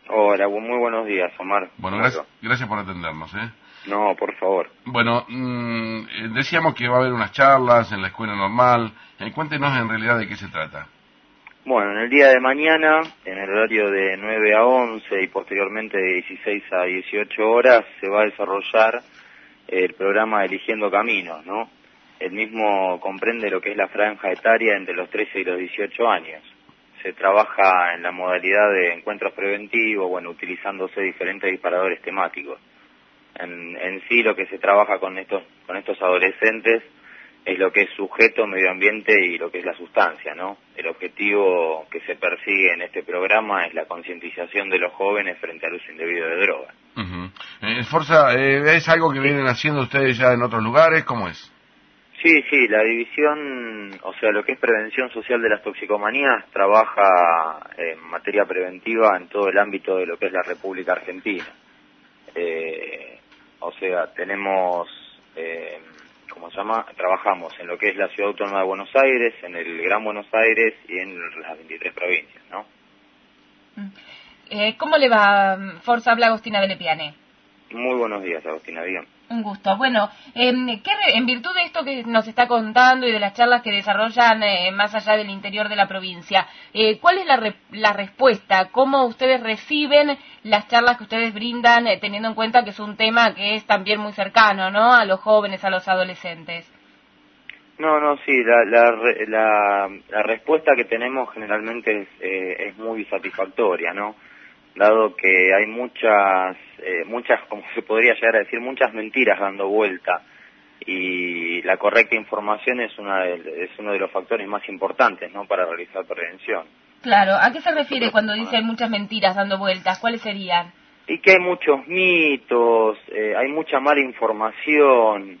Hola, muy buenos días, Omar. Bueno, gracias por atendernos, ¿eh? No, por favor. Bueno, decíamos que va a haber unas charlas en la escuela normal. Cuéntenos en realidad de qué se trata. Bueno, en el día de mañana, en el horario de 9 a 11 y posteriormente de 16 a 18 horas, se va a desarrollar el programa Eligiendo Caminos, ¿no? El mismo comprende lo que es la franja etaria entre los 13 y los 18 años. Se trabaja en la modalidad de encuentros preventivos, bueno, utilizándose diferentes disparadores temáticos. En sí lo que se trabaja con estos adolescentes es lo que es sujeto, medio ambiente y lo que es la sustancia, ¿no? El objetivo que se persigue en este programa es la concientización de los jóvenes frente al uso indebido de drogas. Forza, ¿es algo que vienen haciendo ustedes ya en otros lugares? ¿Cómo es? Sí, la división, o sea, lo que es prevención social de las toxicomanías, trabaja en materia preventiva en todo el ámbito de lo que es la República Argentina. O sea, tenemos, ¿cómo se llama? Trabajamos en lo que es la Ciudad Autónoma de Buenos Aires, en el Gran Buenos Aires y en las 23 provincias, ¿no? ¿Cómo le va, Forza? Habla Agostina de Lepiane. Muy buenos días, Agostina, bien. Un gusto. Bueno, en virtud de esto que nos está contando y de las charlas que desarrollan más allá del interior de la provincia, ¿cuál es la respuesta? ¿Cómo ustedes reciben las charlas que ustedes brindan, teniendo en cuenta que es un tema que es también muy cercano, ¿no?, a los jóvenes, a los adolescentes? Sí, la respuesta que tenemos generalmente es muy satisfactoria, ¿no? Dado que hay muchas, como se podría llegar a decir, muchas mentiras dando vuelta, y la correcta información es uno de los factores más importantes, ¿no?, para realizar prevención. Claro, ¿a qué se refiere cuando dice hay muchas mentiras dando vueltas? ¿Cuáles serían? Y que hay muchos mitos, hay mucha mala información,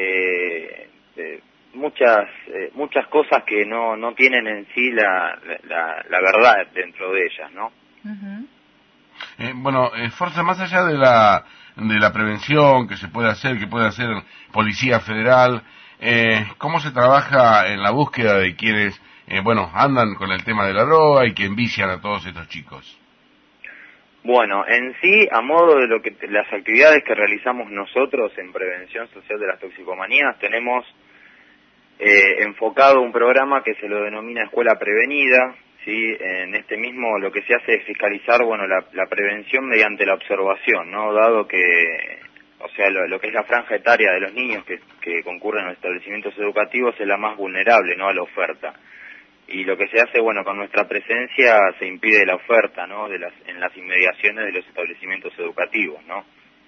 muchas cosas que no tienen en sí la verdad dentro de ellas, ¿no? Uh-huh. Forza, más allá de la prevención que se puede hacer, que puede hacer Policía Federal, ¿cómo se trabaja en la búsqueda de quienes, andan con el tema de la droga y que envician a todos estos chicos? Bueno, en sí, a modo de las actividades que realizamos nosotros en prevención social de las toxicomanías, tenemos enfocado un programa que se lo denomina Escuela Prevenida. Sí, en este mismo lo que se hace es fiscalizar, la prevención mediante la observación, ¿no? Dado que, o sea, lo que es la franja etaria de los niños que concurren a los establecimientos educativos es la más vulnerable, ¿no?, a la oferta. Y lo que se hace, con nuestra presencia se impide la oferta, ¿no?, en las inmediaciones de los establecimientos educativos, ¿no?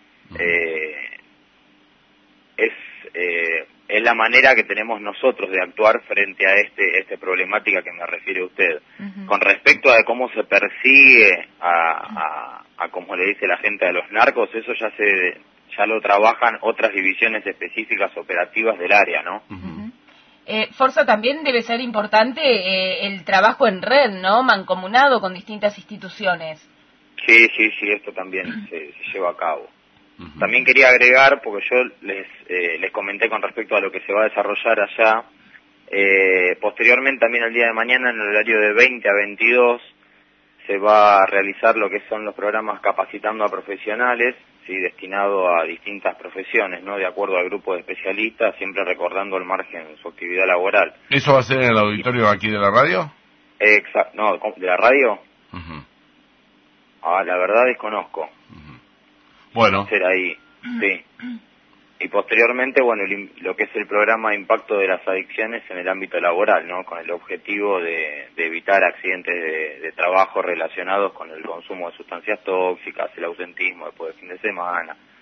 Es la manera que tenemos nosotros de actuar frente a esta problemática que me refiere usted. Uh-huh. Con respecto a cómo se persigue a como le dice la gente, a los narcos, eso ya lo trabajan otras divisiones específicas operativas del área, ¿no? Uh-huh. Forza, también debe ser importante el trabajo en red, ¿no?, mancomunado con distintas instituciones. Sí, esto también se lleva a cabo. Uh-huh. También quería agregar, porque yo les comenté con respecto a lo que se va a desarrollar allá, posteriormente también el día de mañana en el horario de 20 a 22 se va a realizar lo que son los programas Capacitando a Profesionales, sí, destinado a distintas profesiones, ¿no?, de acuerdo al grupo de especialistas, siempre recordando al margen su actividad laboral. ¿Eso va a ser en el auditorio aquí de la radio? No, ¿de la radio? Uh-huh. La verdad desconozco. Uh-huh. Bueno. Ser ahí, sí. Y posteriormente, lo que es el programa de impacto de las adicciones en el ámbito laboral, ¿no?, con el objetivo de evitar accidentes de trabajo relacionados con el consumo de sustancias tóxicas, el ausentismo después del fin de semana.